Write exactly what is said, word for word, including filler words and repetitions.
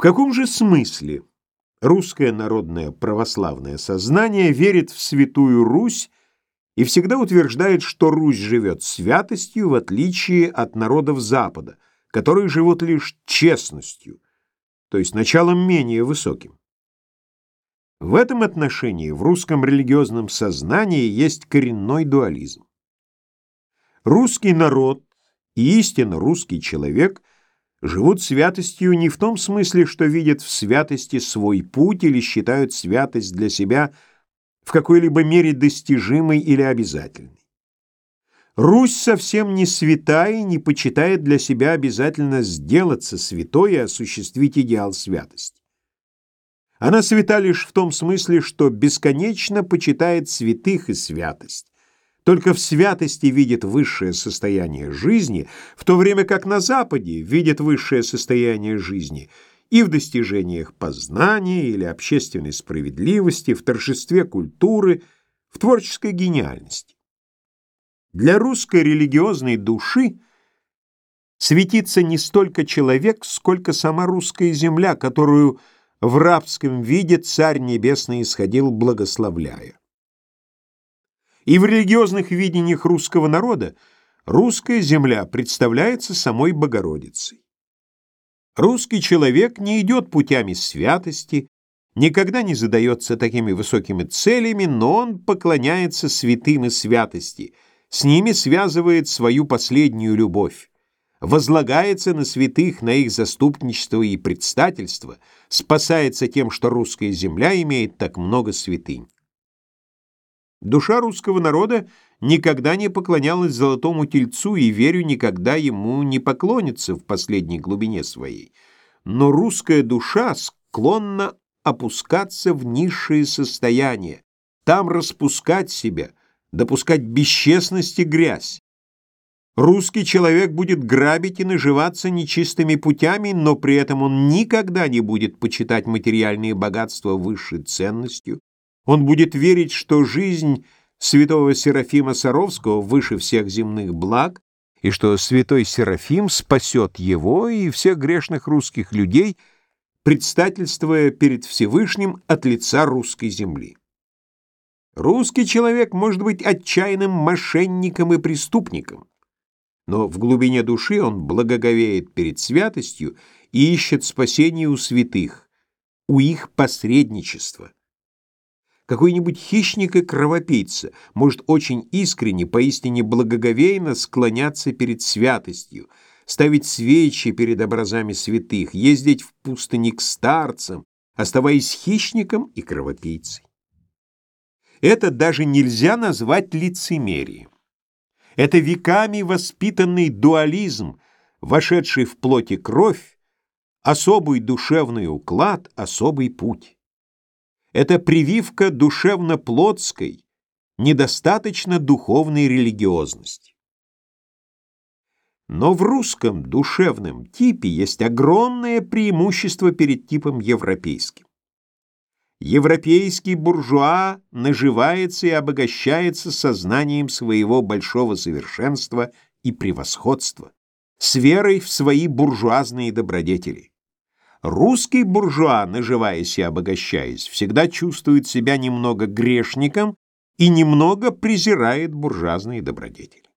В каком же смысле русское народное православное сознание верит в Святую Русь и всегда утверждает, что Русь живет святостью, в отличие от народов Запада, которые живут лишь честностью, то есть началом менее высоким? В этом отношении в русском религиозном сознании есть коренной дуализм. Русский народ и истинно русский человек живут святостью не в том смысле, что видят в святости свой путь или считают святость для себя в какой-либо мере достижимой или обязательной. Русь совсем не свята и не почитает для себя обязательно сделаться святой и осуществить идеал святости. Она свята лишь в том смысле, что бесконечно почитает святых и святость. Только в святости видит высшее состояние жизни, в то время как на Западе видит высшее состояние жизни и в достижениях познания или общественной справедливости, в торжестве культуры, в творческой гениальности. Для русской религиозной души светится не столько человек, сколько сама русская земля, которую в рабском виде Царь Небесный исходил, благословляя. И в религиозных видениях русского народа русская земля представляется самой Богородицей. Русский человек не идет путями святости, никогда не задается такими высокими целями, но он поклоняется святым и святости, с ними связывает свою последнюю любовь, возлагается на святых, на их заступничество и предстательство, спасается тем, что русская земля имеет так много святынь. Душа русского народа никогда не поклонялась золотому тельцу и, верю, никогда ему не поклонится в последней глубине своей. Но русская душа склонна опускаться в низшие состояния, там распускать себя, допускать бесчестность и грязь. Русский человек будет грабить и наживаться нечистыми путями, но при этом он никогда не будет почитать материальные богатства высшей ценностью. Он будет верить, что жизнь святого Серафима Саровского выше всех земных благ, и что святой Серафим спасет его и всех грешных русских людей, предстательствуя перед Всевышним от лица русской земли. Русский человек может быть отчаянным мошенником и преступником, но в глубине души он благоговеет перед святостью и ищет спасения у святых, у их посредничества. Какой-нибудь хищник и кровопийца может очень искренне, поистине благоговейно склоняться перед святостью, ставить свечи перед образами святых, ездить в пустыни к старцам, оставаясь хищником и кровопийцей. Это даже нельзя назвать лицемерием. Это веками воспитанный дуализм, вошедший в плоть и кровь, особый душевный уклад, особый путь. Это прививка душевно-плотской, недостаточно духовной религиозности. Но в русском душевном типе есть огромное преимущество перед типом европейским. Европейский буржуа наживается и обогащается сознанием своего большого совершенства и превосходства, с верой в свои буржуазные добродетели. Русский буржуа, наживаясь и обогащаясь, всегда чувствует себя немного грешником и немного презирает буржуазные добродетели.